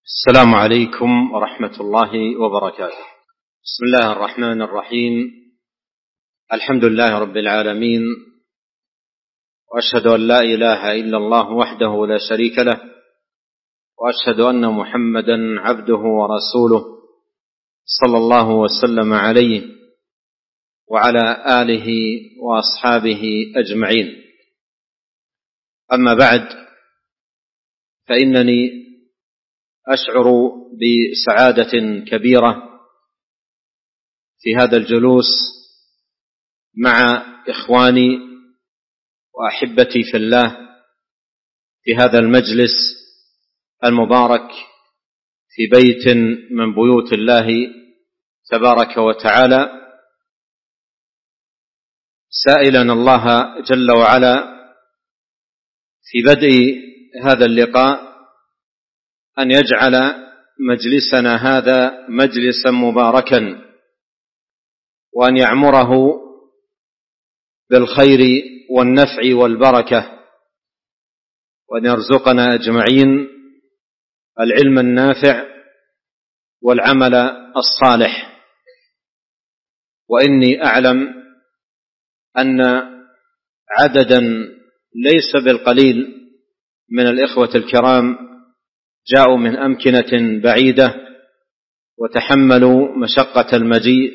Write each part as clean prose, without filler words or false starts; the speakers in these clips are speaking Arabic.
السلام عليكم ورحمة الله وبركاته. بسم الله الرحمن الرحيم. الحمد لله رب العالمين، وأشهد أن لا إله إلا الله وحده لا شريك له، وأشهد أن محمدا عبده ورسوله صلى الله وسلم عليه وعلى آله وأصحابه أجمعين. أما بعد، فإنني أشعر بسعادة كبيرة في هذا الجلوس مع إخواني وأحبتي في الله في هذا المجلس المبارك في بيت من بيوت الله تبارك وتعالى، سائلا الله جل وعلا في بدء هذا اللقاء أن يجعل مجلسنا هذا مجلسا مباركا، وأن يعمره بالخير والنفع والبركة، وأن يرزقنا أجمعين العلم النافع والعمل الصالح. وإني أعلم أن عددا ليس بالقليل من الإخوة الكرام جاءوا من أمكنة بعيدة وتحملوا مشقة المجيء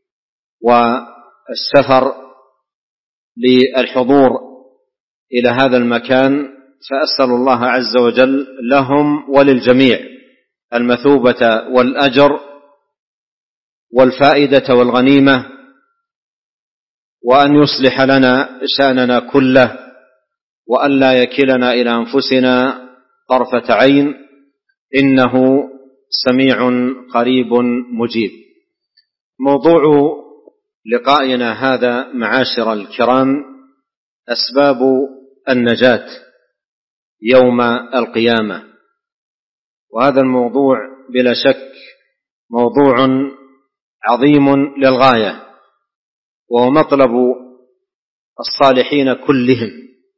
والسفر للحضور إلى هذا المكان، فأسأل الله عز وجل لهم وللجميع المثوبة والأجر والفائدة والغنيمة، وأن يصلح لنا شأننا كله، وأن لا يكلنا إلى أنفسنا طرفة عين، إنه سميع قريب مجيب. موضوع لقائنا هذا معاشر الكرام أسباب النجاة يوم القيامة، وهذا الموضوع بلا شك موضوع عظيم للغاية، وهو مطلب الصالحين كلهم،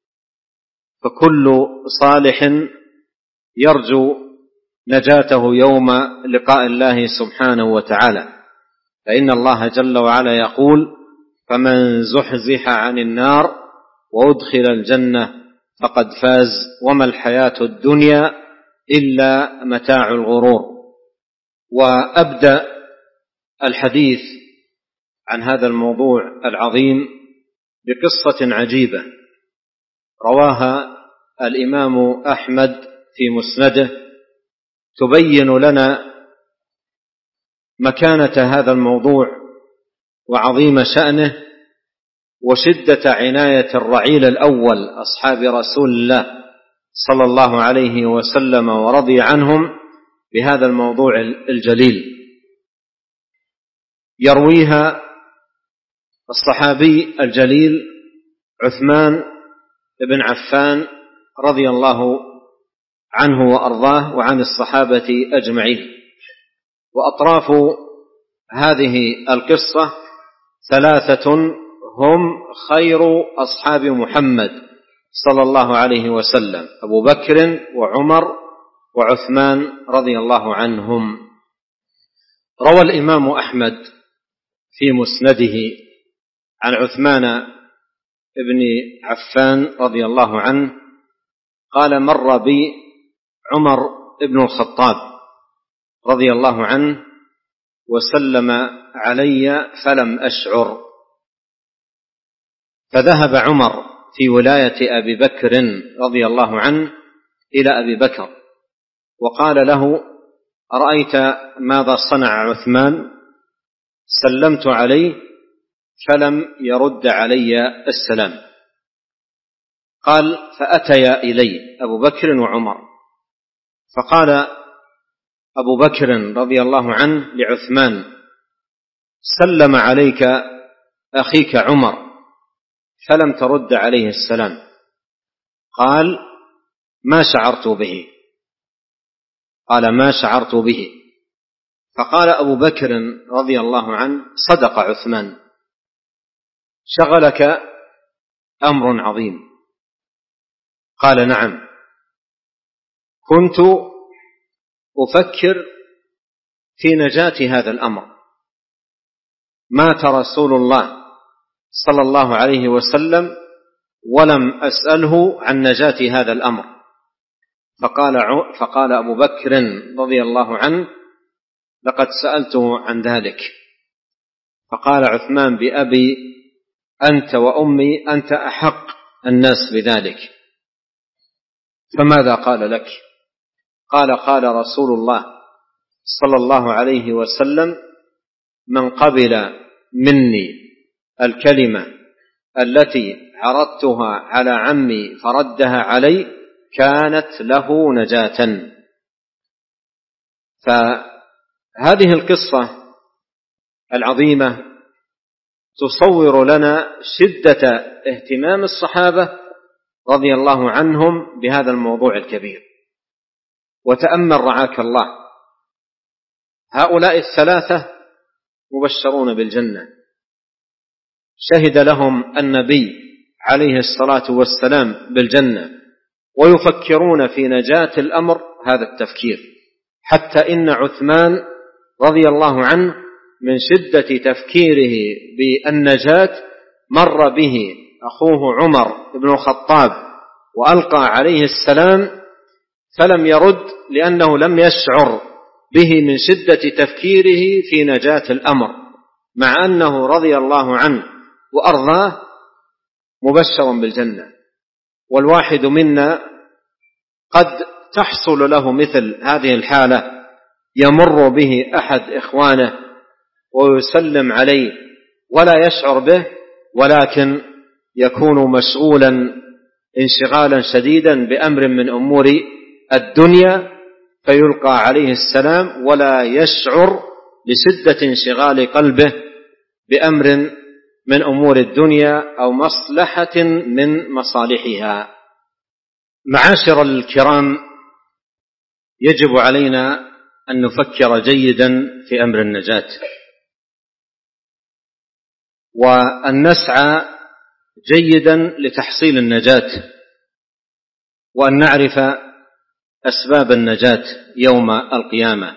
فكل صالح يرجو نجاته يوم لقاء الله سبحانه وتعالى، فإن الله جل وعلا يقول: فمن زحزح عن النار وأدخل الجنة فقد فاز وما الحياة الدنيا إلا متاع الغرور. وأبدأ الحديث عن هذا الموضوع العظيم بقصة عجيبة رواها الإمام أحمد في مسنده، تبين لنا مكانة هذا الموضوع وعظيم شأنه وشدة عناية الرعيل الأول أصحاب رسول الله صلى الله عليه وسلم ورضي عنهم بهذا الموضوع الجليل. يرويها الصحابي الجليل عثمان بن عفان رضي الله عنه وأرضاه وعن الصحابة أجمعين. وأطراف هذه القصة ثلاثة هم خير أصحاب محمد صلى الله عليه وسلم: أبو بكر وعمر وعثمان رضي الله عنهم. روى الإمام أحمد في مسنده عن عثمان بن عفان رضي الله عنه قال: مر بي عمر بن الخطاب رضي الله عنه وسلم علي فلم أشعر، فذهب عمر في ولاية أبي بكر رضي الله عنه إلى أبي بكر وقال له: أرأيت ماذا صنع عثمان؟ سلمت عليه فلم يرد علي السلام. قال: فأتيا إلي أبو بكر وعمر، فقال أبو بكر رضي الله عنه لعثمان: سلم عليك أخيك عمر فلم ترد عليه السلام. قال: ما شعرت به. قال: ما شعرت به. فقال أبو بكر رضي الله عنه: صدق عثمان، شغلك أمر عظيم. قال: نعم، كنت أفكر في نجاة هذا الأمر. مات رسول الله صلى الله عليه وسلم ولم أسأله عن نجاة هذا الأمر. فقال أبو بكر رضي الله عنه: لقد سألته عن ذلك. فقال عثمان: بأبي أنت وأمي، أنت أحق الناس بذلك. فماذا قال لك؟ قال رسول الله صلى الله عليه وسلم: من قبل مني الكلمة التي عرضتها على عمي فردها علي كانت له نجاة. فهذه القصة العظيمة تصور لنا شدة اهتمام الصحابة رضي الله عنهم بهذا الموضوع الكبير. وتأمل رعاك الله، هؤلاء الثلاثة مبشرون بالجنة، شهد لهم النبي عليه الصلاة والسلام بالجنة، ويفكرون في نجاة الأمر هذا التفكير، حتى إن عثمان رضي الله عنه من شدة تفكيره بالنجاة مر به أخوه عمر بن الخطاب وألقى عليه السلام فلم يرد، لأنه لم يشعر به من شدة تفكيره في نجاة الأمر، مع أنه رضي الله عنه وأرضاه مبشر بالجنة. والواحد منا قد تحصل له مثل هذه الحالة، يمر به أحد إخوانه ويسلم عليه ولا يشعر به، ولكن يكون مشغولا انشغالا شديدا بأمر من أمور الدنيا، فيلقى عليه السلام ولا يشعر لشدة انشغال قلبه بأمر من أمور الدنيا أو مصلحة من مصالحها. معاشر الكرام، يجب علينا أن نفكر جيدا في أمر النجاة، وأن نسعى جيدا لتحصيل النجاة، وأن نعرف أسباب النجاة يوم القيامة،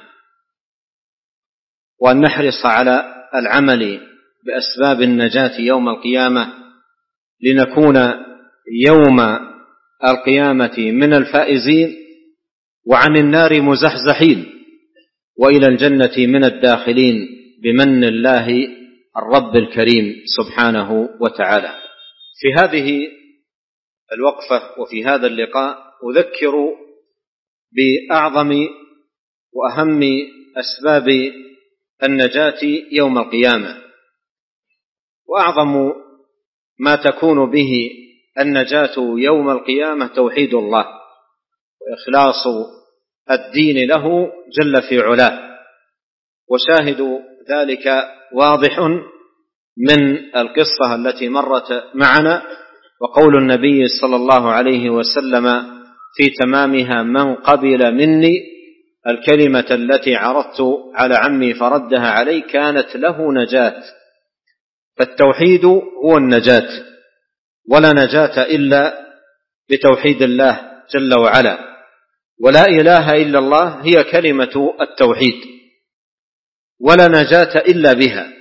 وأن نحرص على العمل بأسباب النجاة يوم القيامة لنكون يوم القيامة من الفائزين، وعن النار مزحزحين، وإلى الجنة من الداخلين بمن الله الرب الكريم سبحانه وتعالى. في هذه الوقفة وفي هذا اللقاء أذكر بأعظم وأهم أسباب النجاة يوم القيامة. وأعظم ما تكون به النجاة يوم القيامة توحيد الله وإخلاص الدين له جل في علاه، وشاهد ذلك واضح من القصة التي مرت معنا، وقول النبي صلى الله عليه وسلم في تمامها: من قبل مني الكلمة التي عرضت على عمي فردها علي كانت له نجاة. فالتوحيد هو النجاة، ولا نجاة إلا بتوحيد الله جل وعلا، ولا إله إلا الله هي كلمة التوحيد، ولا نجاة إلا بها.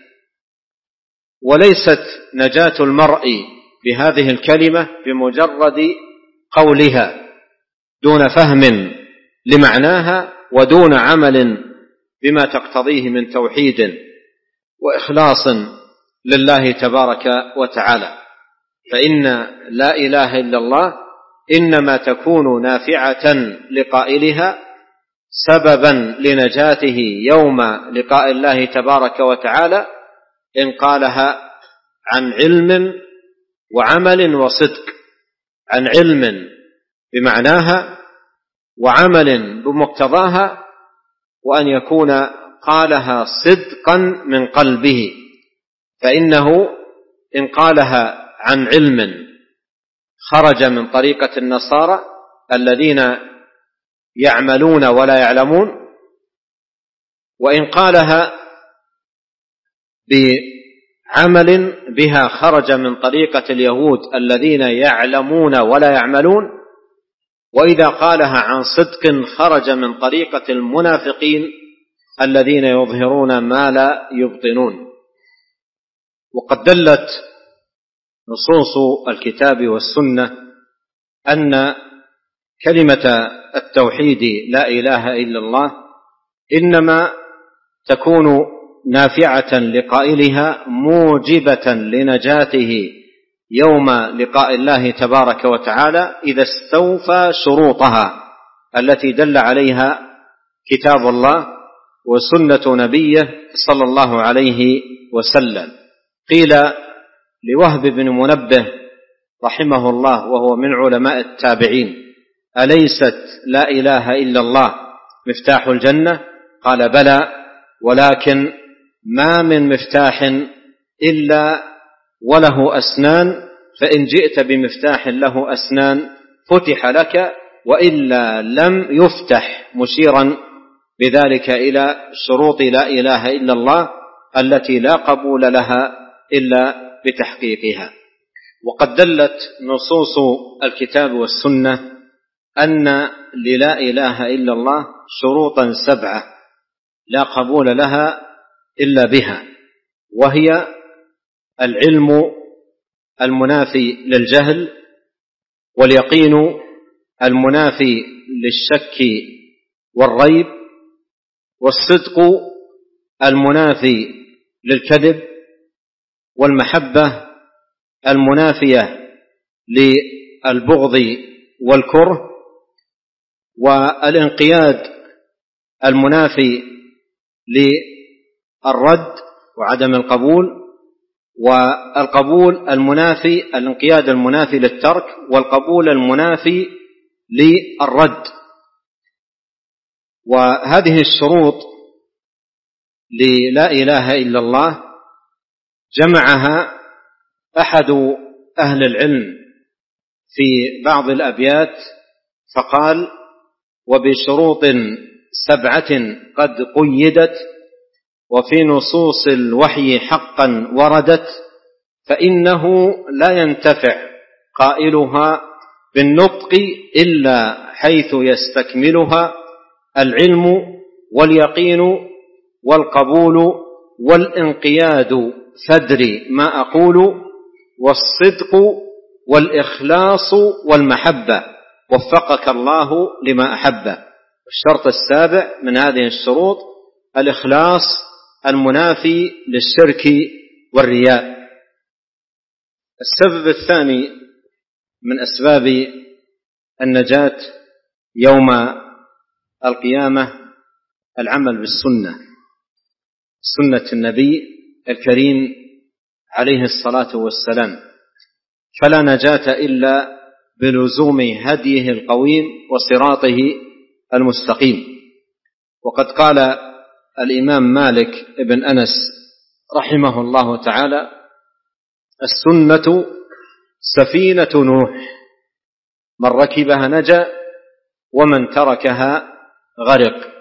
وليست نجاة المرء بهذه الكلمة بمجرد قولها دون فهم لمعناها ودون عمل بما تقتضيه من توحيد وإخلاص لله تبارك وتعالى. فإن لا إله إلا الله إنما تكون نافعة لقائلها، سببا لنجاته يوم لقاء الله تبارك وتعالى، إن قالها عن علم وعمل وصدق، عن علم بمعناها وعمل بمقتضاها، وأن يكون قالها صدقا من قلبه. فإنه إن قالها عن علم خرج من طريقة النصارى الذين يعملون ولا يعلمون، وإن قالها بعمل بها خرج من طريقة اليهود الذين يعلمون ولا يعملون، وإذا قالها عن صدق خرج من طريقة المنافقين الذين يظهرون ما لا يبطنون. وقد دلت نصوص الكتاب والسنة أن كلمة التوحيد لا إله إلا الله إنما تكون نافعة لقائلها موجبة لنجاته يوم لقاء الله تبارك وتعالى إذا استوفى شروطها التي دل عليها كتاب الله وسنة نبيه صلى الله عليه وسلم. قيل لوهب بن منبه رحمه الله وهو من علماء التابعين: أليست لا إله إلا الله مفتاح الجنة؟ قال: بلى، ولكن ما من مفتاح إلا وله أسنان، فإن جئت بمفتاح له أسنان فتح لك، وإلا لم يفتح، مشيرا بذلك إلى شروط لا إله إلا الله التي لا قبول لها إلا بتحقيقها. وقد دلت نصوص الكتاب والسنة أن للا إله إلا الله شروطا 7 لا قبول لها إلا بها، وهي العلم المنافي للجهل، واليقين المنافي للشك والريب، والصدق المنافي للكذب، والمحبة المنافية للبغض والكره، والانقياد المنافي للرد وعدم القبول، والقبول المنافي الانقياد المنافي للترك، والقبول المنافي للرد. وهذه الشروط للا إله إلا الله جمعها أحد أهل العلم في بعض الأبيات فقال: وبشروط 7 قد قيدت، وفي نصوص الوحي حقا وردت، فإنه لا ينتفع قائلها بالنطق إلا حيث يستكملها: العلم واليقين والقبول والانقياد، فادري ما أقول، والصدق والإخلاص والمحبة، وفقك الله لما أحب. الشرط 7 من هذه الشروط الإخلاص المنافي للشرك والرياء. السبب الثاني من أسباب النجاة يوم القيامة العمل بالسنة، سنة النبي الكريم عليه الصلاة والسلام، فلا نجاة إلا بلزوم هديه القويم وصراطه المستقيم. وقد قال الإمام مالك بن أنس رحمه الله تعالى: السنة سفينة نوح، من ركبها نجا ومن تركها غرق.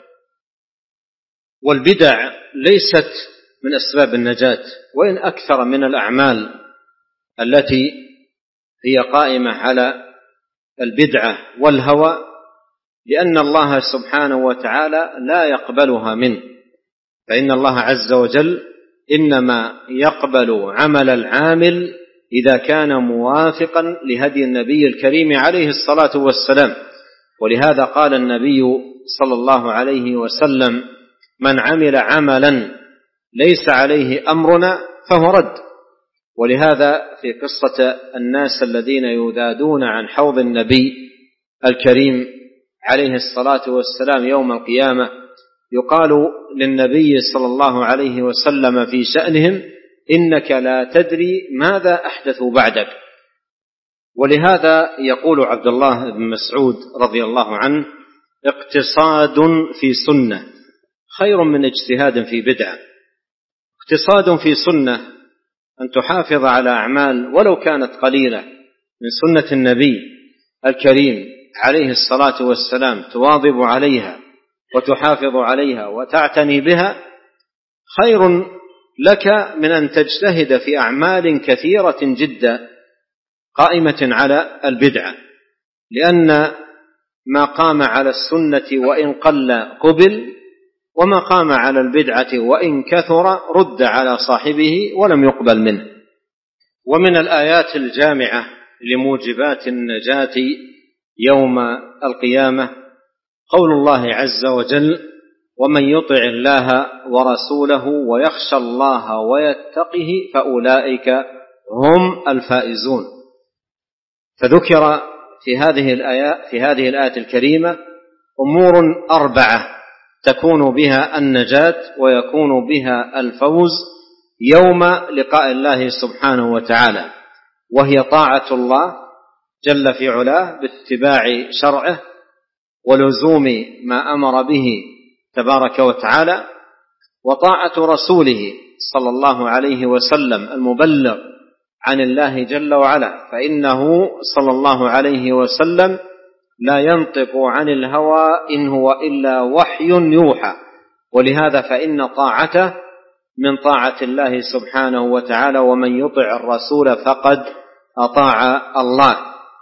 والبدع ليست من أسباب النجاة، وإن أكثر من الأعمال التي هي قائمة على البدعة والهوى، لأن الله سبحانه وتعالى لا يقبلها منه، فإن الله عز وجل إنما يقبل عمل العامل إذا كان موافقا لهدي النبي الكريم عليه الصلاة والسلام. ولهذا قال النبي صلى الله عليه وسلم: من عمل عملا ليس عليه أمرنا فهو رد. ولهذا في قصة الناس الذين يذادون عن حوض النبي الكريم عليه الصلاة والسلام يوم القيامة يقال للنبي صلى الله عليه وسلم في شأنهم: إنك لا تدري ماذا أحدثوا بعدك. ولهذا يقول عبد الله بن مسعود رضي الله عنه: اقتصاد في سنة خير من اجتهاد في بدعة. اقتصاد في سنة أن تحافظ على أعمال ولو كانت قليلة من سنة النبي الكريم عليه الصلاة والسلام، تواظب عليها وتحافظ عليها وتعتني بها، خير لك من أن تجتهد في أعمال كثيرة جدا قائمة على البدعة. لأن ما قام على السنة وإن قل قبل، وما قام على البدعة وإن كثر رد على صاحبه ولم يقبل منه. ومن الآيات الجامعة لموجبات النجاة يوم القيامة قول الله عز وجل: ومن يطع الله ورسوله ويخشى الله ويتقه فأولئك هم الفائزون. فذكر في هذه الآية الكريمة أمور 4 تكون بها النجاة ويكون بها الفوز يوم لقاء الله سبحانه وتعالى، وهي طاعة الله جل في علاه باتباع شرعه ولزوم ما أمر به تبارك وتعالى، وطاعة رسوله صلى الله عليه وسلم المبلغ عن الله جل وعلا، فإنه صلى الله عليه وسلم لا ينطق عن الهوى إن هو إلا وحي يوحى، ولهذا فإن طاعته من طاعة الله سبحانه وتعالى، ومن يطع الرسول فقد أطاع الله.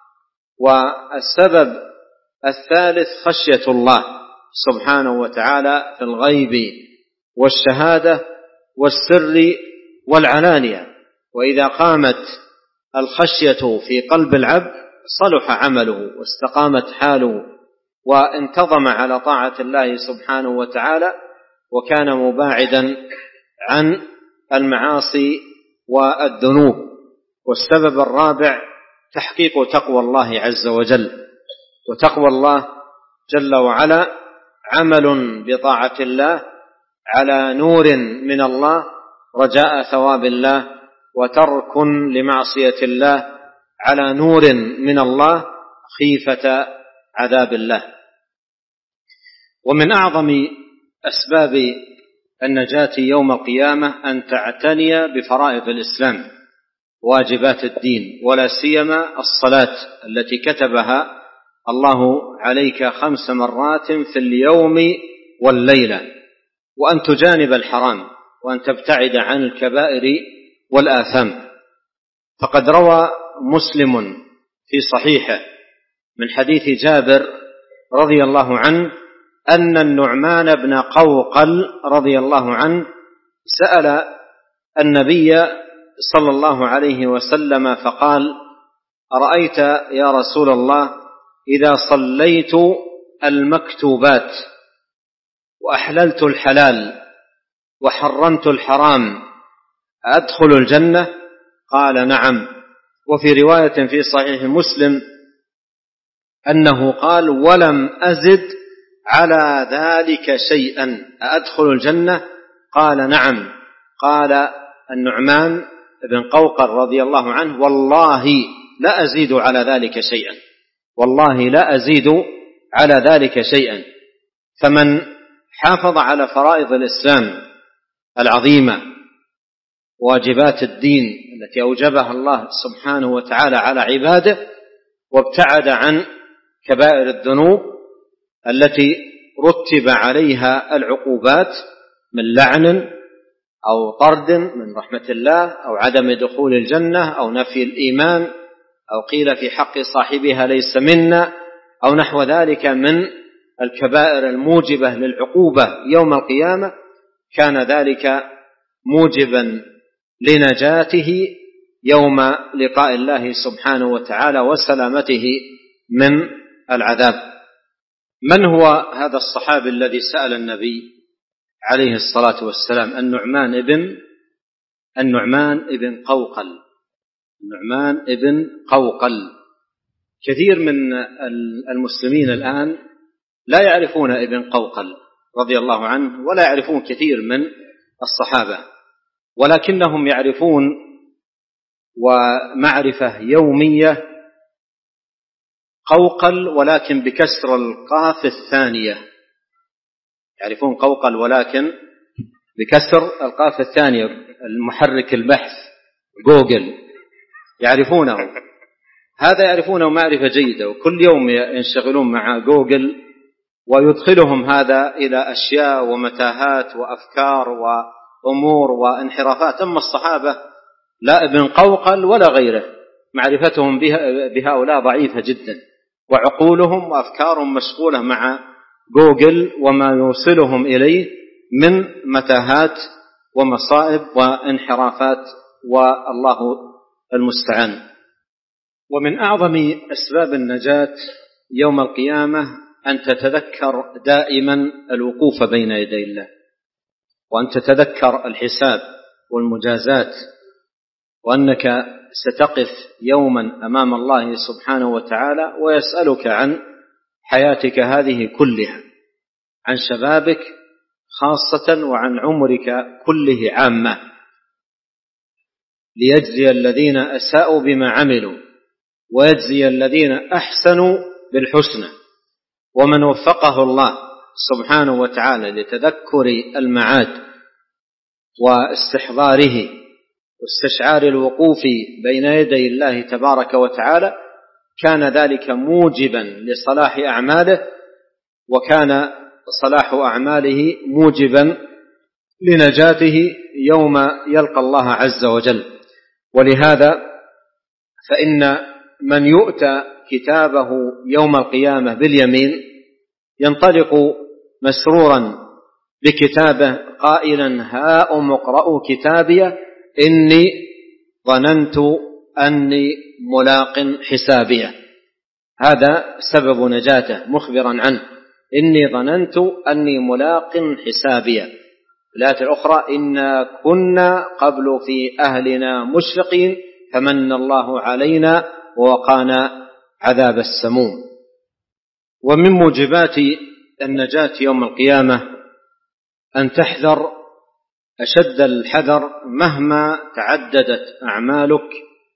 والسبب الثالث خشية الله سبحانه وتعالى في الغيب والشهادة والسر والعلانية، وإذا قامت الخشية في قلب العبد صلح عمله واستقامت حاله وانتظم على طاعة الله سبحانه وتعالى، وكان مباعدا عن المعاصي والذنوب. والسبب الرابع تحقيق تقوى الله عز وجل، وتقوى الله جل وعلا عمل بطاعة الله على نور من الله رجاء ثواب الله، وترك لمعصية الله على نور من الله خيفة عذاب الله. ومن أعظم أسباب النجاة يوم القيامة أن تعتني بفرائض الإسلام واجبات الدين، ولا سيما الصلاة التي كتبها الله عليك 5 مرات في اليوم والليلة، وأن تجانب الحرام، وأن تبتعد عن الكبائر والآثام. فقد روى مسلم في صحيحه من حديث جابر رضي الله عنه أن النعمان بن قوقل رضي الله عنه سأل النبي صلى الله عليه وسلم فقال: أرأيت يا رسول الله إذا صليت المكتوبات وأحللت الحلال وحرمت الحرام أدخل الجنة؟ قال: نعم. وفي رواية في صحيح مسلم أنه قال: ولم أزد على ذلك شيئا أدخل الجنة؟ قال: نعم. قال النعمان بن قوقل رضي الله عنه: والله لا أزيد على ذلك شيئا، والله لا أزيد على ذلك شيئا. فمن حافظ على فرائض الإسلام العظيمة واجبات الدين التي أوجبها الله سبحانه وتعالى على عباده، وابتعد عن كبائر الذنوب التي رتب عليها العقوبات من لعن أو طرد من رحمة الله أو عدم دخول الجنة أو نفي الإيمان أو قيل في حق صاحبها ليس منا أو نحو ذلك من الكبائر الموجبة للعقوبة يوم القيامة، كان ذلك موجبا لنجاته يوم لقاء الله سبحانه وتعالى وسلامته من العذاب. من هو هذا الصحابي الذي سأل النبي عليه الصلاة والسلام؟ النعمان ابن قوقل. النعمان ابن قوقل. كثير من المسلمين الآن لا يعرفون ابن قوقل رضي الله عنه، ولا يعرفون كثير من الصحابة، ولكنهم يعرفون ومعرفة يومية قوقل ولكن بكسر القاف الثانية. يعرفون قوقل ولكن بكسر القاف الثانية. المحرك البحث جوجل يعرفونه، هذا يعرفونه معرفة جيدة، وكل يوم ينشغلون مع جوجل ويدخلهم هذا إلى أشياء ومتاهات وأفكار وأمور وانحرافات. أما الصحابة لا ابن قوقل ولا غيره معرفتهم بهؤلاء ضعيفة جدا، وعقولهم وأفكارهم مشغولة مع جوجل وما يوصلهم إليه من متاهات ومصائب وانحرافات، والله المستعان. ومن أعظم أسباب النجاة يوم القيامة أن تتذكر دائما الوقوف بين يدي الله، وأن تتذكر الحساب والمجازات، وأنك ستقف يوما أمام الله سبحانه وتعالى ويسألك عن حياتك هذه كلها، عن شبابك خاصة وعن عمرك كله عامة، ليجزي الذين أساءوا بما عملوا ويجزي الذين أحسنوا بالحسنى. ومن وفقه الله سبحانه وتعالى لتذكر المعاد واستحضاره واستشعار الوقوف بين يدي الله تبارك وتعالى كان ذلك موجبا لصلاح أعماله، وكان صلاح أعماله موجبا لنجاته يوم يلقى الله عز وجل. ولهذا فإن من يؤتى كتابه يوم القيامة باليمين ينطلق مسرورا بكتابه قائلا: هاؤم اقرءوا كتابي إني ظننت أني ملاق حسابي. هذا سبب نجاته، مخبرا عنه: إني ظننت أني ملاق حسابي. الآية الأخرى: إنا كنا قبل في أهلنا مشفقين فمن الله علينا ووقانا عذاب السموم. ومن موجبات النجاة يوم القيامة أن تحذر أشد الحذر مهما تعددت أعمالك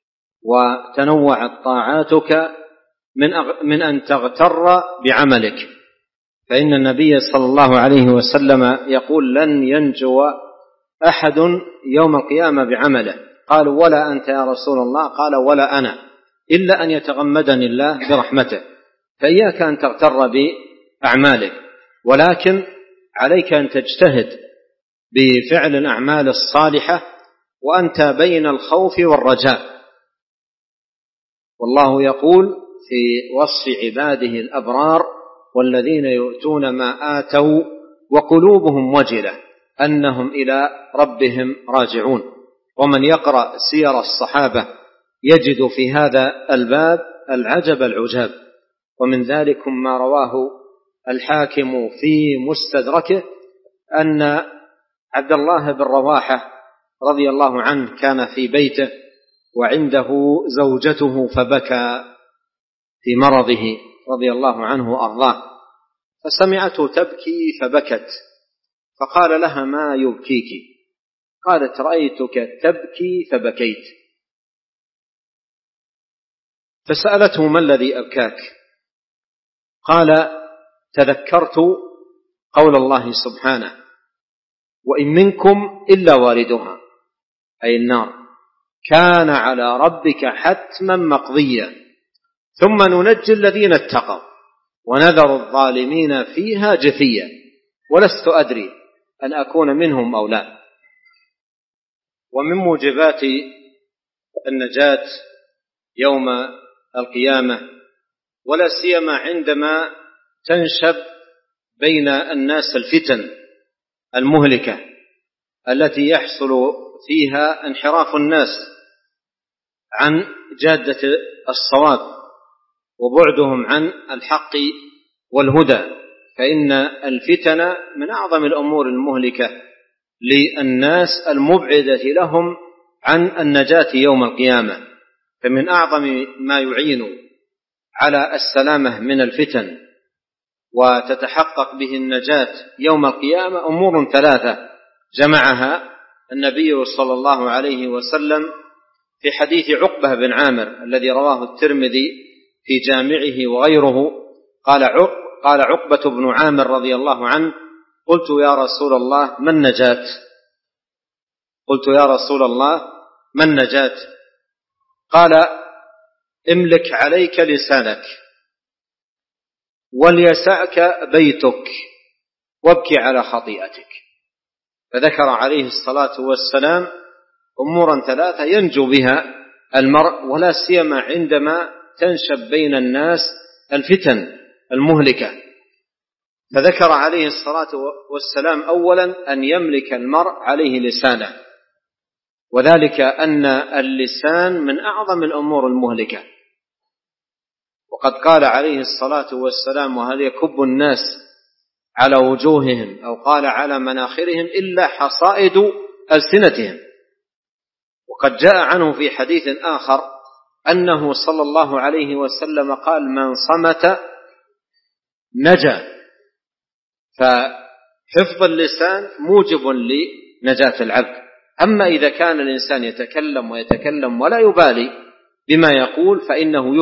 وتنوعت طاعاتك من أن تغتر بعملك، فإن النبي صلى الله عليه وسلم يقول: لن ينجو أحد يوم القيامة بعمله. قالوا: ولا أنت يا رسول الله؟ قال: ولا أنا، إلا أن يتغمدني الله برحمته. فإياك أن تغتر بأعمالك، ولكن عليك أن تجتهد بفعل الأعمال الصالحة وأنت بين الخوف والرجاء. والله يقول في وصف عباده الأبرار: والذين يؤتون ما آتوا وقلوبهم وجلة أنهم إلى ربهم راجعون. ومن يقرأ سير الصحابة يجد في هذا الباب العجب العجاب. ومن ذلك ما رواه الحاكم في مستدركه أن عبد الله بن رواحة رضي الله عنه كان في بيته وعنده زوجته فبكى في مرضه رضي الله عنه وأرضاه، فسمعته تبكي فبكت، فقال لها: ما يبكيك؟ قالت: رأيتك تبكي فبكيت. فسألته: ما الذي أبكاك؟ قال: تذكرت قول الله سبحانه: وإن منكم إلا واردها، أي النار، كان على ربك حتما مقضيا ثم ننجي الذين اتقوا ونذر الظالمين فيها جثيا ولست أدري أن أكون منهم أو لا. ومن موجبات النجاة يوم القيامة، ولا سيما عندما تنشب بين الناس الفتن المهلكة التي يحصل فيها انحراف الناس عن جادة الصواب وبعدهم عن الحق والهدى، فإن الفتن من أعظم الأمور المهلكة للناس المبعدة لهم عن النجاة يوم القيامة. فمن أعظم ما يعين على السلامة من الفتن وتتحقق به النجاة يوم القيامة أمور ثلاثة جمعها النبي صلى الله عليه وسلم في حديث عقبة بن عامر الذي رواه الترمذي في جامعه وغيره. قال عقبة بن عامر رضي الله عنه: قلت يا رسول الله ما النجاة؟ قلت يا رسول الله ما النجاة؟ قال: املك عليك لسانك وليسعك بيتك وابكي على خطيئتك. فذكر عليه الصلاة والسلام أمورا ثلاثة ينجو بها المرء، ولا سيما عندما تنشب بين الناس الفتن المهلكة. فذكر عليه الصلاة والسلام أولا أن يملك المرء عليه لسانه، وذلك أن اللسان من أعظم الأمور المهلكة. وقد قال عليه الصلاة والسلام: وهل يكب الناس على وجوههم أو قال على مناخرهم إلا حصائد ألسنتهم. وقد جاء عنه في حديث آخر أنه صلى الله عليه وسلم قال: من صمت نجا. فحفظ اللسان موجب لنجاة العبد. أما إذا كان الإنسان يتكلم ولا يبالي بما يقول فإنه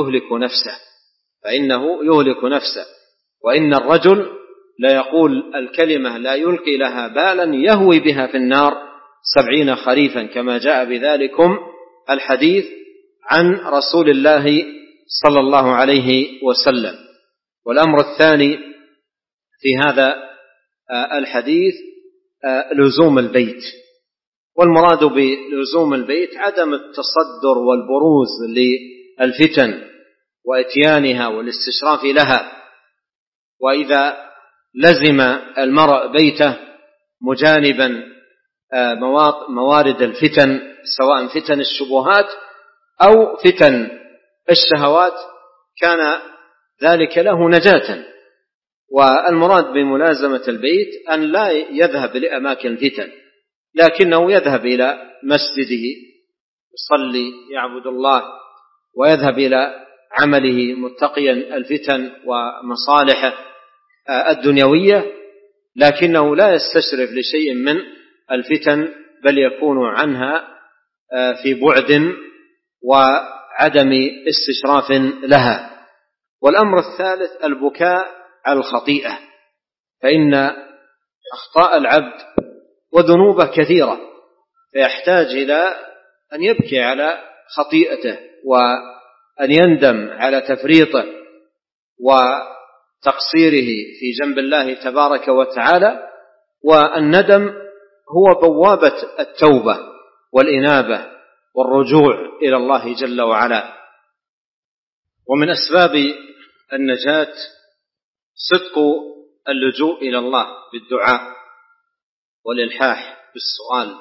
يهلك نفسه. وإن الرجل لا يقول الكلمة لا يلقي لها بالا يهوي بها في النار 70 خريفا، كما جاء بذلكم الحديث عن رسول الله صلى الله عليه وسلم. والأمر الثاني في هذا الحديث لزوم البيت. والمراد بلزوم البيت عدم التصدر والبروز للفتن وإتيانها والاستشراف لها. وإذا لزم المرء بيته مجانبا موارد الفتن، سواء فتن الشبهات أو فتن الشهوات، كان ذلك له نجاة. والمراد بملازمة البيت أن لا يذهب لأماكن الفتن، لكنه يذهب إلى مسجده يصلي يعبد الله، ويذهب إلى عمله متقيا الفتن ومصالحه الدنيوية، لكنه لا يستشرف لشيء من الفتن، بل يكون عنها في بعد وعدم استشراف لها. والأمر الثالث البكاء على الخطيئة، فإن أخطاء العبد وذنوبه كثيرة، فيحتاج إلى أن يبكي على خطيئته وأن يندم على تفريطه وتقصيره في جنب الله تبارك وتعالى. والندم هو بوابة التوبة والإنابة والرجوع إلى الله جل وعلا. ومن أسباب النجاة صدق اللجوء إلى الله بالدعاء والإلحاح بالسؤال،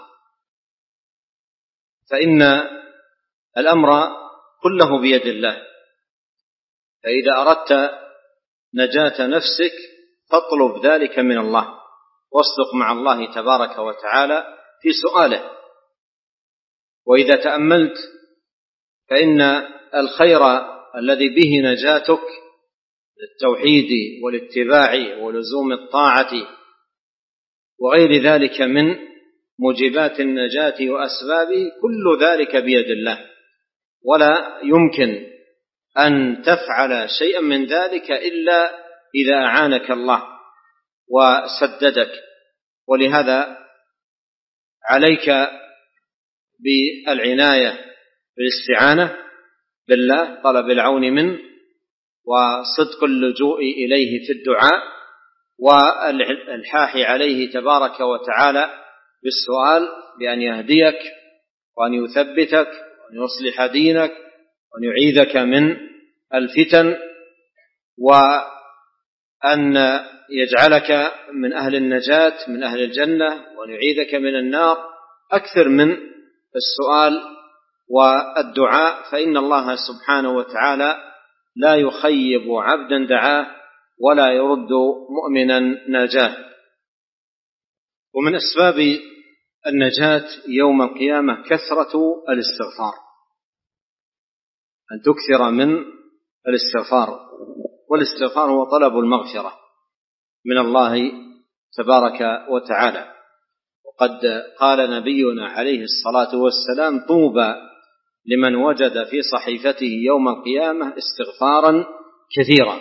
فإن الأمر كله بيد الله. فإذا أردت نجاة نفسك فاطلب ذلك من الله، واصدق مع الله تبارك وتعالى في سؤاله. وإذا تأملت فإن الخير الذي به نجاتك للتوحيد والاتباع ولزوم الطاعة وغير ذلك من موجبات النجاة وأسبابه، كل ذلك بيد الله، ولا يمكن أن تفعل شيئا من ذلك إلا إذا أعانك الله وسددك. ولهذا عليك بالعناية بالاستعانة بالله، طلب العون منه، وصدق اللجوء إليه في الدعاء، والإلحاح عليه تبارك وتعالى بالسؤال بأن يهديك وأن يثبتك وأن يصلح دينك وأن يعيذك من الفتن، وأن يجعلك من أهل النجاة من أهل الجنة، وأن يعيذك من النار. أكثر من السؤال والدعاء، فإن الله سبحانه وتعالى لا يخيب عبدا دعاه ولا يرد مؤمنا ناجاه. ومن أسباب النجاة يوم القيامة كثرة الاستغفار، أن تكثر من الاستغفار. والاستغفار هو طلب المغفرة من الله تبارك وتعالى. وقد قال نبينا عليه الصلاة والسلام: طوبى لمن وجد في صحيفته يوم القيامة استغفارا كثيرا.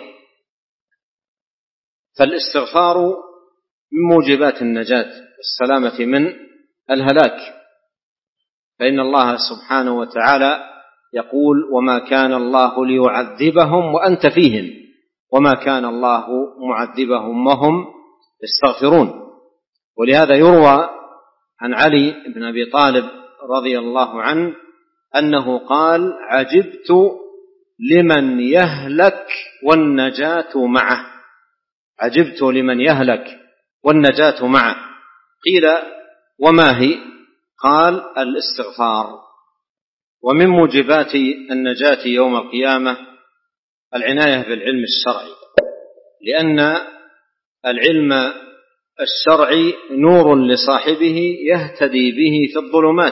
فالاستغفار من موجبات النجاة والسلامة من الهلاك، فإن الله سبحانه وتعالى يقول: وما كان الله ليعذبهم وأنت فيهم وما كان الله معذبهم وهم يستغفرون. ولهذا يروى عن علي بن أبي طالب رضي الله عنه أنه قال: عجبت لمن يهلك والنجاة معه. عجبت لمن يهلك والنجاة معه. قيل وما هي؟ قال الاستغفار. ومن موجبات النجاة يوم القيامة العناية بالعلم الشرعي، لأن العلم الشرعي نور لصاحبه يهتدي به في الظلمات.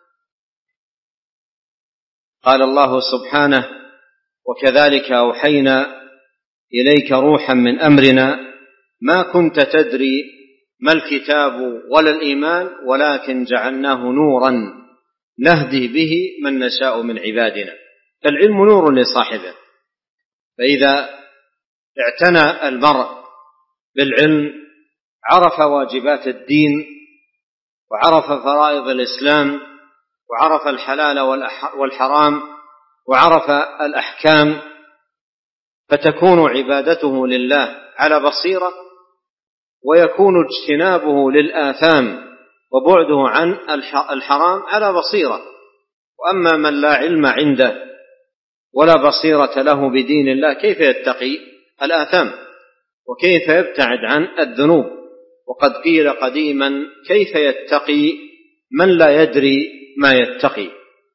قال الله سبحانه: وكذلك أوحينا إليك روحا من أمرنا ما كنت تدري ما الكتاب ولا الإيمان ولكن جعلناه نورا نهدي به من نشاء من عبادنا. فالعلم نور لصاحبه، فإذا اعتنى المرء بالعلم عرف واجبات الدين وعرف فرائض الإسلام وعرف الحلال والحرام وعرف الأحكام، فتكون عبادته لله على بصيرة، ويكون اجتنابه للآثام وبعده عن الحرام على بصيرة. وأما من لا علم عنده ولا بصيرة له بدين الله كيف يتقي الآثام وكيف يبتعد عن الذنوب؟ وقد قيل قديما: كيف يتقي من لا يدري ما يتقي؟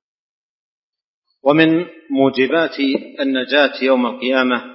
ومن موجبات النجاة يوم القيامة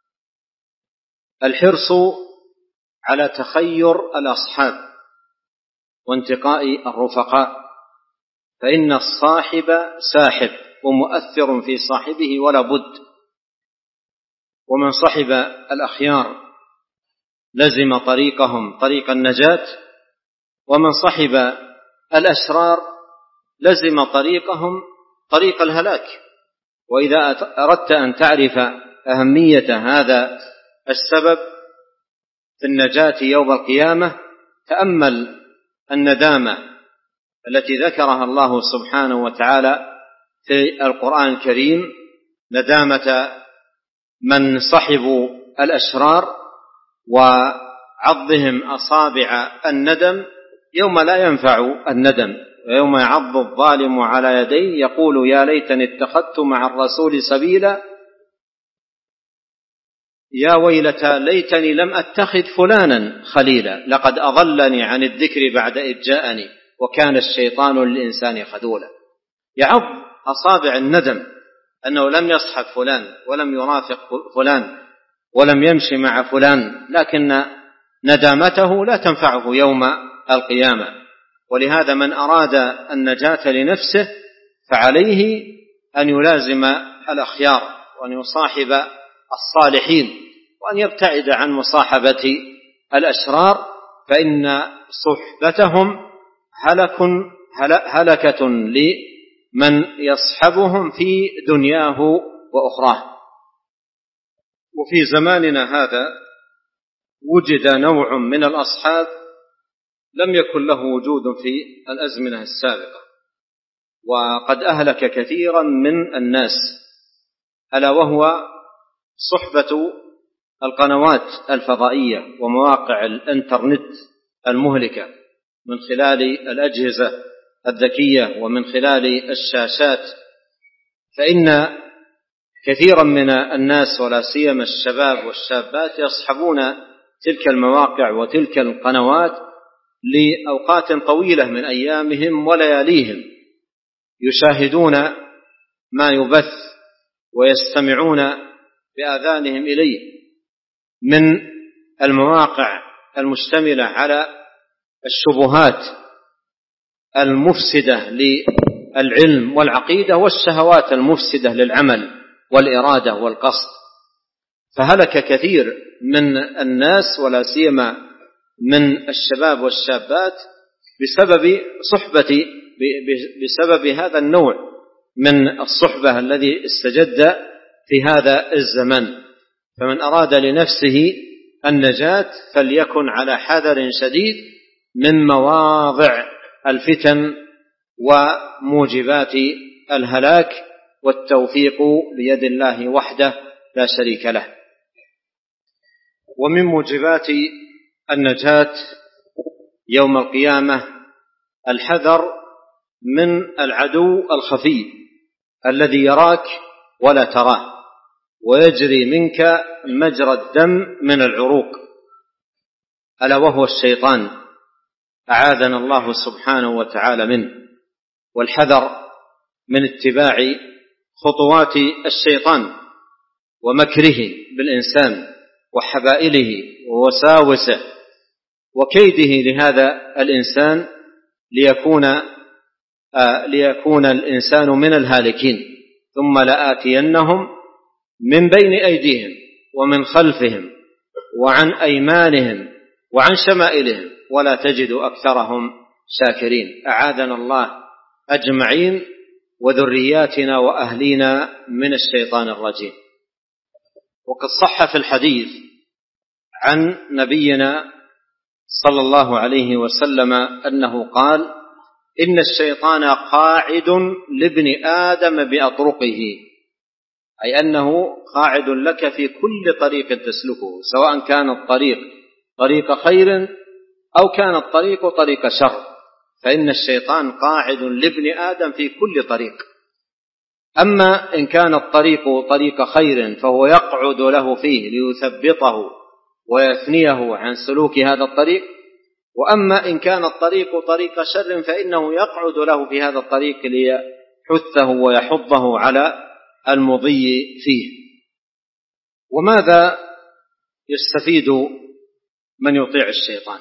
الحرص على تخير الأصحاب وانتقاء الرفقاء، فإن الصاحب ساحب ومؤثر في صاحبه ولا بد. ومن صحب الأخيار لزم طريقهم طريق النجاة، ومن صحب الأشرار لزم طريقهم طريق الهلاك. وإذا أردت أن تعرف أهمية هذا السبب في النجاة يوم القيامة تأمل الندامة التي ذكرها الله سبحانه وتعالى في القرآن الكريم، ندامة من صحبوا الأشرار وعضهم أصابع الندم يوم لا ينفع الندم، ويوم يعض الظالم على يديه يقول: يا ليتني اتخذت مع الرسول سبيلا، يا ويلتى ليتني لم أتخذ فلانا خليلا، لقد أضلني عن الذكر بعد إذ جاءني وكان الشيطان للإنسان خذولا. يعض أصابع الندم أنه لم يصحب فلان ولم يرافق فلان ولم يمشي مع فلان، لكن ندامته لا تنفعه يوم القيامة. ولهذا من أراد النجاة لنفسه فعليه أن يلازم الأخيار وأن يصاحب الصالحين وأن يبتعد عن مصاحبة الأشرار، فإن صحبتهم هلكة لمن يصحبهم في دنياه وأخراه. وفي زماننا هذا وجد نوع من الأصحاب لم يكن له وجود في الأزمنة السابقة، وقد أهلك كثيرا من الناس، ألا وهو صحبة القنوات الفضائية ومواقع الإنترنت المهلكة من خلال الأجهزة الذكية ومن خلال الشاشات. فإن كثيرا من الناس ولا سيما الشباب والشابات يصحبون تلك المواقع وتلك القنوات لأوقات طويلة من أيامهم ولياليهم، يشاهدون ما يبث ويستمعون بآذانهم إليه من المواقع المشتملة على الشبهات المفسدة للعلم والعقيدة والشهوات المفسدة للعمل والإرادة والقصد. فهلك كثير من الناس ولا سيما من الشباب والشابات بسبب هذا النوع من الصحبة الذي استجد في هذا الزمن. فمن أراد لنفسه النجاة فليكن على حذر شديد من مواضع الفتن وموجبات الهلاك، والتوفيق بيد الله وحده لا شريك له. ومن موجبات النجاة يوم القيامة الحذر من العدو الخفي الذي يراك ولا تراه، ويجري منك مجرى الدم من العروق، ألا وهو الشيطان، أعاذنا الله سبحانه وتعالى منه، والحذر من اتباع خطوات الشيطان ومكره بالإنسان وحبائله ووساوسه وكيده لهذا الإنسان ليكون الإنسان من الهالكين. ثم لآتينهم من بين أيديهم ومن خلفهم وعن أيمانهم وعن شمائلهم ولا تجد أكثرهم شاكرين. أعاذنا الله أجمعين وذرياتنا وأهلينا من الشيطان الرجيم. وقد صح في الحديث عن نبينا صلى الله عليه وسلم أنه قال: إن الشيطان قاعد لابن آدم بأطرقه، أي أنه قاعد لك في كل طريق تسلكه، سواء كان الطريق طريق خير أو كان الطريق طريق شر، فإن الشيطان قاعد لابن آدم في كل طريق. أما إن كان الطريق طريق خير فهو يقعد له فيه ليثبطه ويثنيه عن سلوك هذا الطريق، وأما إن كان الطريق طريق شر فإنه يقعد له في هذا الطريق ليحثه ويحضه على المضي فيه. وماذا يستفيد من يطيع الشيطان؟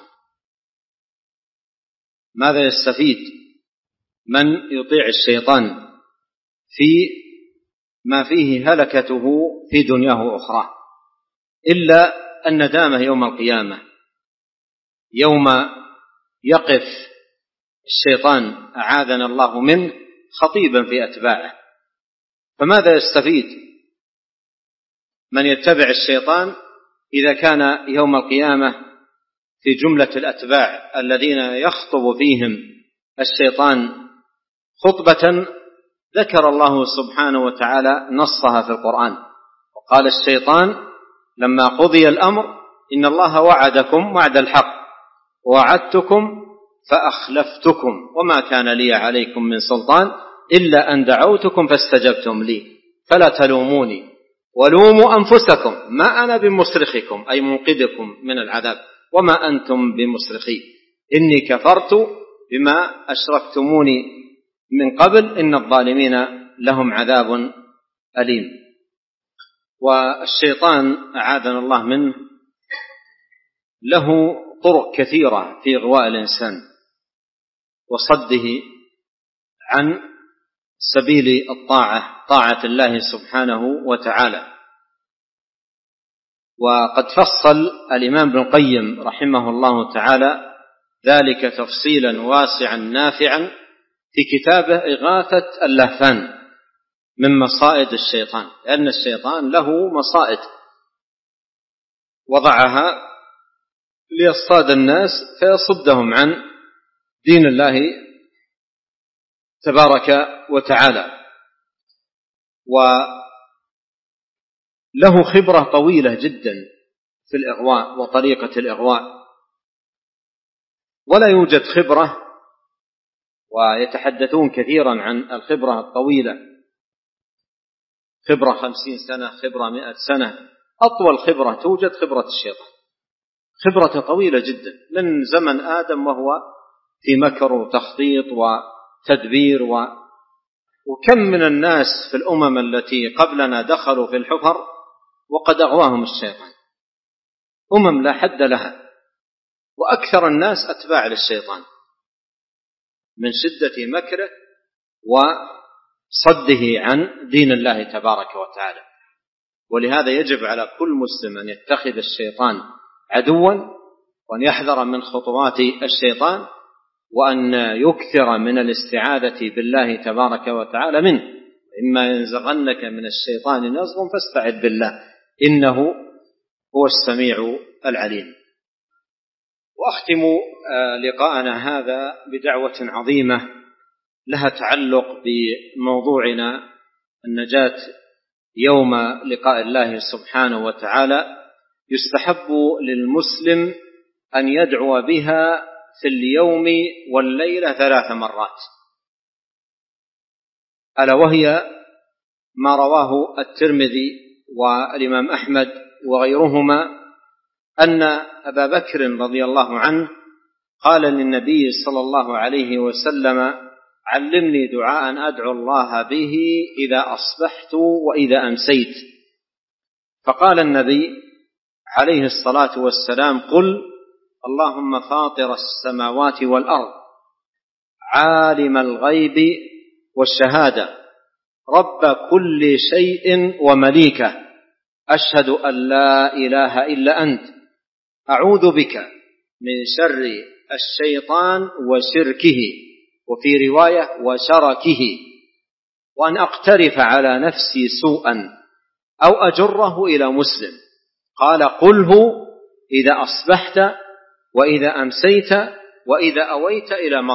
ماذا يستفيد من يطيع الشيطان في ما فيه هلكته في دنياه وأخرى؟ إلا الندامة يوم القيامة، يوم يقف الشيطان أعاذنا الله منه خطيبا في أتباعه. فماذا يستفيد من يتبع الشيطان إذا كان يوم القيامة في جملة الأتباع الذين يخطب فيهم الشيطان خطبة ذكر الله سبحانه وتعالى نصها في القرآن؟ وقال الشيطان لما قضي الأمر: إن الله وعدكم وعد الحق ووعدتكم فأخلفتكم وما كان لي عليكم من سلطان إلا أن دعوتكم فاستجبتم لي فلا تلوموني ولوموا أنفسكم ما أنا بمصرخكم، أي منقذكم من العذاب، وما أنتم بمصرخي إني كفرت بما أشركتموني من قبل إن الظالمين لهم عذاب أليم. والشيطان أعاذنا الله منه له طرق كثيرة في إغواء الإنسان وصده عن سبيل الطاعة، طاعة الله سبحانه وتعالى. وقد فصل الإمام ابن القيم رحمه الله تعالى ذلك تفصيلا واسعا نافعا في كتابه إغاثة اللهفان من مصائد الشيطان، لأن الشيطان له مصائد وضعها ليصطاد الناس فيصدهم عن دين الله تبارك وتعالى. وله خبرة طويلة جدا في الإغواء وطريقة الإغواء، ولا يوجد خبرة، ويتحدثون كثيرا عن الخبرة الطويلة، خبرة 50 سنة، خبرة 100 سنة. أطول خبرة توجد خبرة الشيطان، خبرة طويلة جدا من زمن آدم وهو في مكر وتخطيط وتدبير وكم من الناس في الأمم التي قبلنا دخلوا في الحفر وقد أغواهم الشيطان، أمم لا حد لها، وأكثر الناس أتباع للشيطان من شدة مكره وصده عن دين الله تبارك وتعالى. ولهذا يجب على كل مسلم أن يتخذ الشيطان عدوا، وأن يحذر من خطوات الشيطان، وأن يكثر من الاستعاذة بالله تبارك وتعالى منه. إما ينزغنك من الشيطان نزغ فاستعذ بالله إنه هو السميع العليم. وأختم لقاءنا هذا بدعوة عظيمة لها تعلق بموضوعنا النجاة يوم لقاء الله سبحانه وتعالى. يستحب للمسلم أن يدعو بها في اليوم والليلة 3 مرات، ألا وهي ما رواه الترمذي والإمام أحمد وغيرهما أن أبا بكر رضي الله عنه قال للنبي صلى الله عليه وسلم: علمني دعاء أدعو الله به إذا أصبحت وإذا أمسيت. فقال النبي عليه الصلاة والسلام: قل اللهم فاطر السماوات والأرض عالم الغيب والشهادة رب كل شيء ومليكه أشهد أن لا إله إلا أنت أعوذ بك من شر الشيطان وشركه، وفي رواية وشركه، وأن أقترف على نفسي سوءا أو أجره إلى مسلم. قال: قله إذا أصبحت وإذا أمسيت وإذا أويت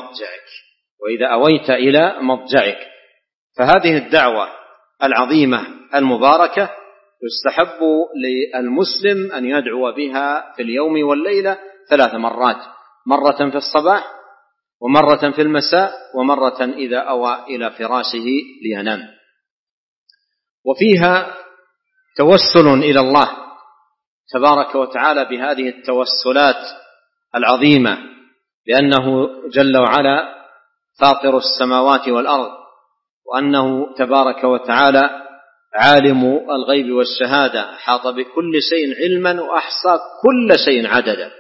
إلى مضجعك. فهذه الدعوة العظيمة المباركة يستحب للمسلم أن يدعو بها في اليوم والليلة 3 مرات، مرة في الصباح ومرة في المساء ومرة إذا أوى إلى فراشه لينام. وفيها توسل إلى الله تبارك وتعالى بهذه التوسلات العظيمة، لأنه جل وعلا فاطر السماوات والأرض، وأنه تبارك وتعالى عالم الغيب والشهادة، أحاط بكل شيء علما وأحصى كل شيء عددا،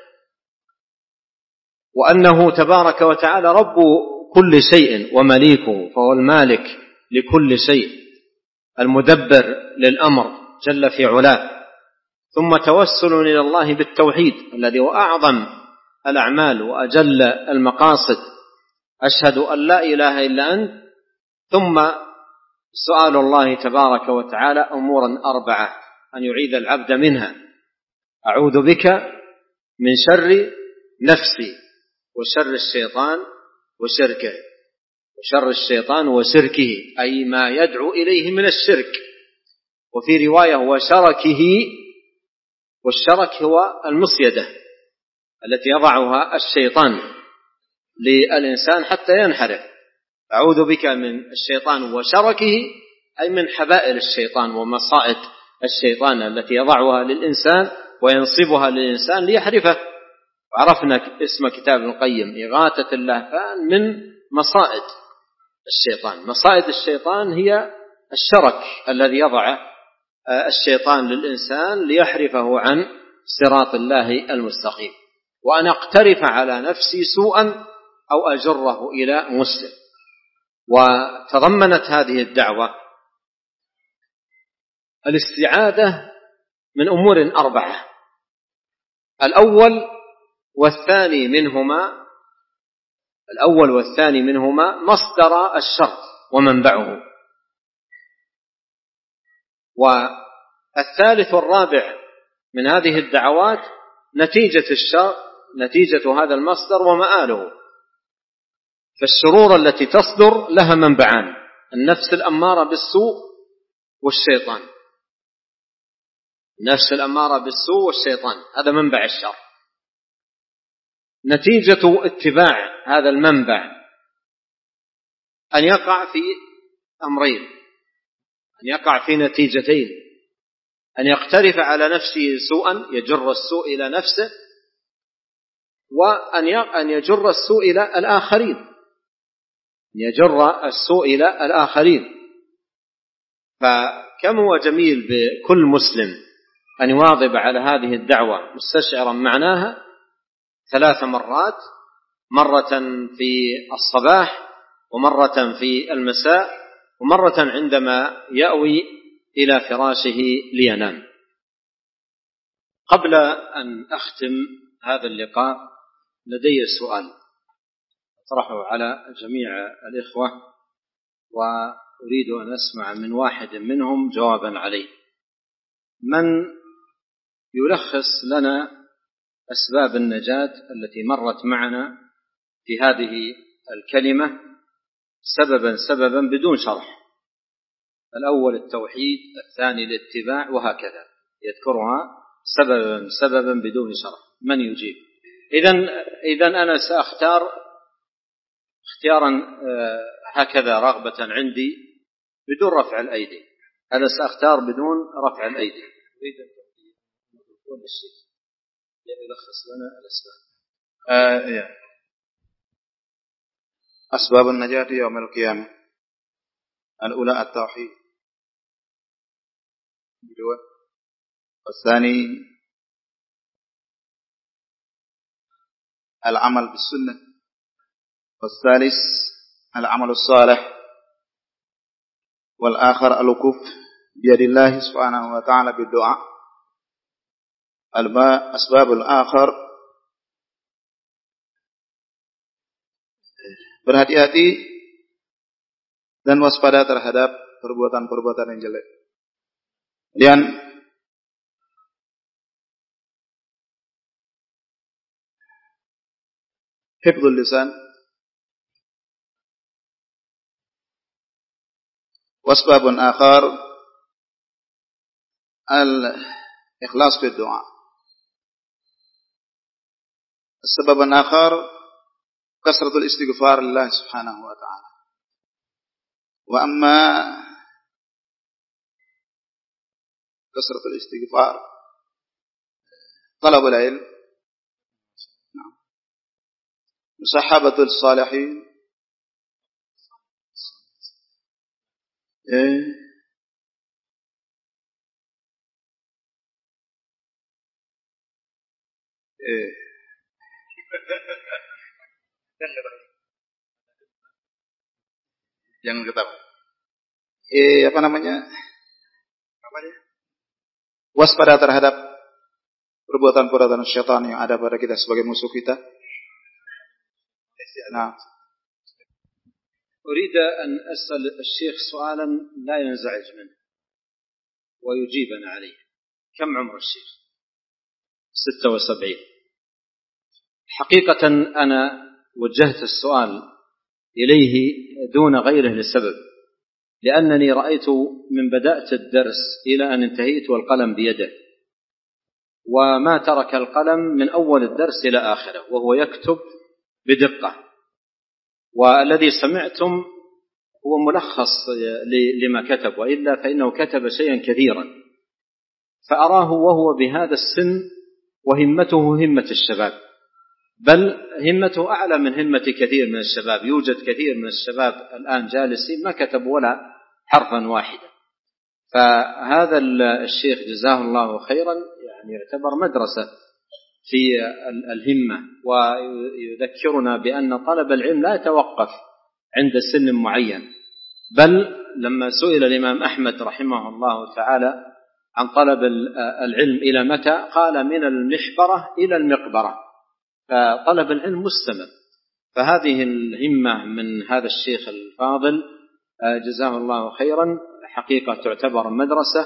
وأنه تبارك وتعالى رب كل شيء ومليكه، فهو المالك لكل شيء المدبر للأمر جل في علاه. ثم توسل إلى الله بالتوحيد الذي هو أعظم الأعمال وأجل المقاصد، أشهد أن لا إله إلا أنت. ثم سؤال الله تبارك وتعالى أمورا 4 أن يعيذ العبد منها: أعوذ بك من شر نفسي وشر الشيطان وشركه، وشر الشيطان وشركه أي ما يدعو إليه من الشرك. وفي رواية وشركه، والشرك هو المصيدة التي يضعها الشيطان للإنسان حتى ينحرف. أعوذ بك من الشيطان وشركه أي من حبائل الشيطان ومصائد الشيطان التي يضعها للإنسان وينصبها للإنسان ليحرفه. وعرفنا اسم كتاب القيم إغاثة اللهفان من مصائد الشيطان. مصائد الشيطان هي الشرك الذي يضع الشيطان للإنسان ليحرفه عن صراط الله المستقيم، وأن أقترف على نفسي سوءا أو أجره إلى مسلم. وتضمنت هذه الدعوة الاستعاذة من أمور 4: الأول والثاني منهما مصدر الشر ومنبعه، والثالث والرابع من هذه الدعوات نتيجة الشر، نتيجة هذا المصدر ومآله. فالشرور التي تصدر لها منبعان: النفس الأمارة بالسوء والشيطان. النفس الأمارة بالسوء والشيطان هذا منبع الشر. نتيجة اتباع هذا المنبع أن يقع في أمرين، أن يقع في نتيجتين: أن يقترف على نفسه سوءا يجر السوء إلى نفسه، وأن يجر السوء إلى الآخرين. فكم هو جميل بكل مسلم أن يواظب على هذه الدعوة مستشعرا معناها 3 مرات، مرة في الصباح ومرة في المساء ومرة عندما يأوي إلى فراشه لينام. قبل أن أختم هذا اللقاء لدي سؤال أطرحه على جميع الإخوة، وأريد أن أسمع من واحد منهم جوابا عليه. من يلخص لنا أسباب النجاة التي مرت معنا في هذه الكلمة سببا بدون شرح؟ الأول التوحيد، الثاني الاتباع، وهكذا يذكرها سببا بدون شرح. من يجيب؟ إذن أنا سأختار اختيارا هكذا رغبة عندي بدون رفع الأيدي. أنا سأختار بدون رفع الأيدي. أريد أن تقول للشيخ يلخص لنا الأسباب. أسباب النجاة يوم القيامة الأولى التوحيد، والثاني العمل بالسنة، والثالث العمل الصالح، والآخر الوقوف بيد الله سبحانه وتعالى بالدعاء. الأسباب الآخر berhati-hati dan waspada terhadap perbuatan-perbuatan yang jelek. Kemudian hifdzul lisan, wasbabun akhar al-ikhlas fi du'a. Sebabun akhar kasratul istighfar lillah subhanahu wa ta'ala. Wa amma kasratul istighfar talabul ilm, musahabatul salihin, jangan ketawa. Waspada terhadap perbuatan-perbuatan syaitan yang ada pada kita sebagai musuh kita. Nah, أريد أن أسأل الشيخ سؤالا لا ينزعج منه ويجيبنا عليه. كم عمر الشيخ؟ 76. حقيقة أنا وجهت السؤال إليه دون غيره لسبب، لأنني رأيت من بدأت الدرس إلى أن انتهيت والقلم بيده، وما ترك القلم من أول الدرس إلى آخره وهو يكتب بدقة، والذي سمعتم هو ملخص لما كتب، وإلا فإنه كتب شيئا كثيرا. فأراه وهو بهذا السن وهمته همة الشباب، بل همته أعلى من همة كثير من الشباب. يوجد كثير من الشباب الآن جالسين ما كتبوا ولا حرفا واحدا. فهذا الشيخ جزاه الله خيرا يعني يعتبر مدرسة في الهمة، ويذكرنا بأن طلب العلم لا يتوقف عند سن معين، بل لما سئل الإمام أحمد رحمه الله تعالى عن طلب العلم إلى متى، قال من المحبرة إلى المقبرة. فطلب العلم مستمر. فهذه الهمة من هذا الشيخ الفاضل جزاه الله خيرا حقيقة تعتبر مدرسة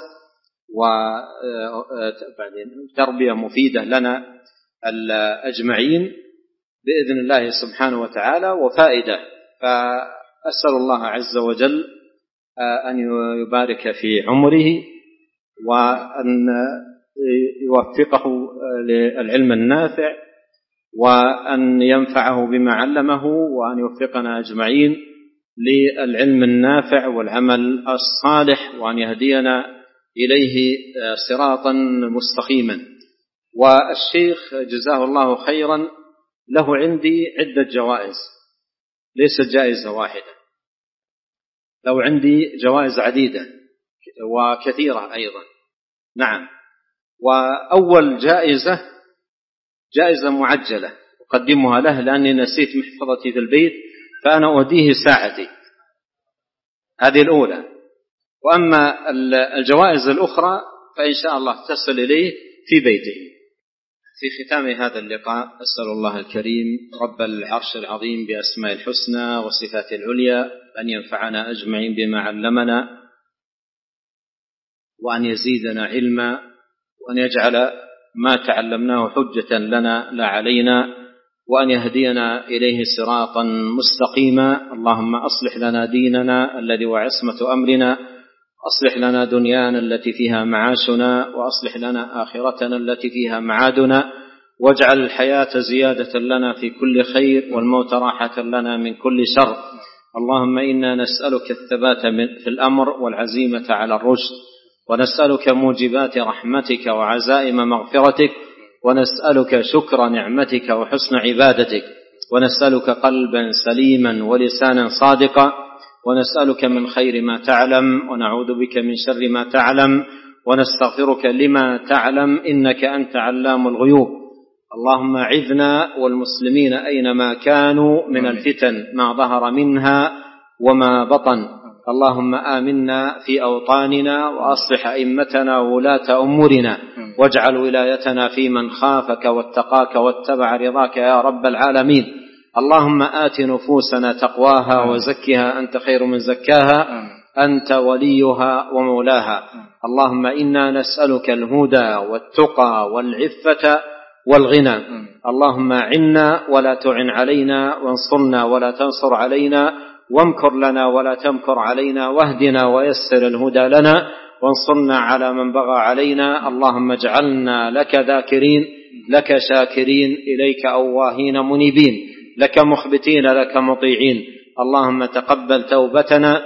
وتربية مفيدة لنا الأجمعين بإذن الله سبحانه وتعالى وفائدة. فأسأل الله عز وجل أن يبارك في عمره وأن يوفقه للعلم النافع وأن ينفعه بما علمه، وأن يوفقنا أجمعين للعلم النافع والعمل الصالح، وأن يهدينا إليه صراطا مستقيما. والشيخ جزاه الله خيرا له عندي عدة جوائز، ليست جائزة واحدة، له عندي جوائز عديدة وكثيرة أيضا. نعم. وأول جائزة معجلة أقدمها له لأني نسيت محفظتي في البيت، فأنا أوديه ساعتي، هذه الأولى. وأما الجوائز الأخرى فإن شاء الله تصل إليه في بيته. في ختام هذا اللقاء أسأل الله الكريم رب العرش العظيم بأسماء الحسنى وصفات العليا أن ينفعنا أجمعين بما علمنا، وأن يزيدنا علما، وأن يجعل ما تعلمناه حجة لنا لا علينا، وأن يهدينا إليه صراطا مستقيما. اللهم أصلح لنا ديننا الذي هو عصمة أمرنا، أصلح لنا دنيانا التي فيها معاشنا، وأصلح لنا آخرتنا التي فيها معادنا، واجعل الحياة زيادة لنا في كل خير والموت راحة لنا من كل شر. اللهم إنا نسألك الثبات في الأمر والعزيمة على الرشد، ونسألك موجبات رحمتك وعزائم مغفرتك، ونسألك شكر نعمتك وحسن عبادتك، ونسألك قلبا سليما ولسانا صادقا، ونسألك من خير ما تعلم، ونعوذ بك من شر ما تعلم، ونستغفرك لما تعلم، إنك أنت علام الغيوب. اللهم أعذنا والمسلمين أينما كانوا من الفتن ما ظهر منها وما بطن. اللهم آمنا في أوطاننا، وأصلح أئمتنا وولاة أمورنا، واجعل ولايتنا في من خافك واتقاك واتبع رضاك يا رب العالمين. اللهم آت نفوسنا تقواها وزكها أنت خير من زكاها، أنت وليها ومولاها. اللهم إنا نسألك الهدى والتقى والعفة والغنى. اللهم أعنا ولا تعن علينا، وانصرنا ولا تنصر علينا، وامكر لنا ولا تمكر علينا، واهدنا ويسر الهدى لنا، وانصرنا على من بغى علينا. اللهم اجعلنا لك ذاكرين، لك شاكرين، إليك أواهين منيبين، لك مخبتين، لك مطيعين. اللهم تقبل توبتنا،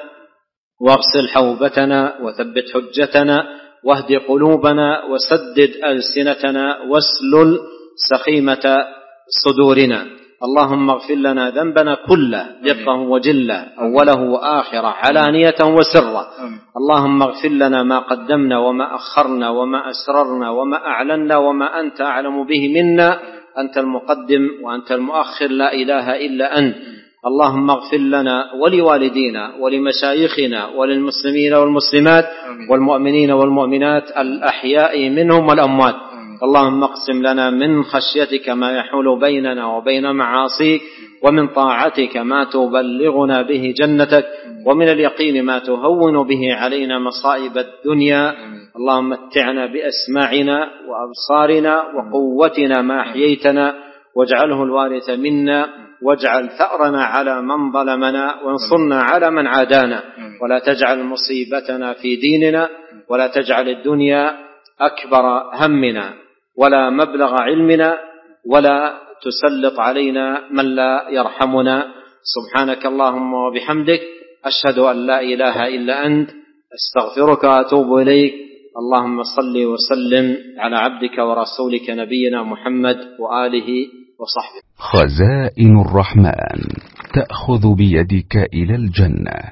واغسل حوبتنا، وثبت حجتنا، واهد قلوبنا، وسدد ألسنتنا، واسلل سخيمة صدورنا. اللهم اغفر لنا ذنبنا كله، دقه وجله، أوله وآخره، علانية وسره. اللهم اغفر لنا ما قدمنا وما أخرنا وما أسررنا وما أعلنا وما أنت أعلم به منا. أنت المقدم وأنت المؤخر، لا إله إلا أنت. اللهم اغفر لنا ولوالدينا ولمشايخنا وللمسلمين والمسلمات والمؤمنين والمؤمنات الأحياء منهم والأموات. اللهم اقسم لنا من خشيتك ما يحول بيننا وبين معاصيك، ومن طاعتك ما تبلغنا به جنتك، ومن اليقين ما تهون به علينا مصائب الدنيا. اللهم متعنا بأسماعنا وأبصارنا وقوتنا ما أحييتنا، واجعله الوارث منا، واجعل ثأرنا على من ظلمنا، وانصرنا على من عادانا، ولا تجعل مصيبتنا في ديننا، ولا تجعل الدنيا أكبر همنا ولا مبلغ علمنا، ولا تسلط علينا من لا يرحمنا. سبحانك اللهم وبحمدك، أشهد أن لا إله إلا أنت، أستغفرك وأتوب إليك. اللهم صل وسلم على عبدك ورسولك نبينا محمد وآله وصحبه. خزائن الرحمن تأخذ بيدك إلى الجنة.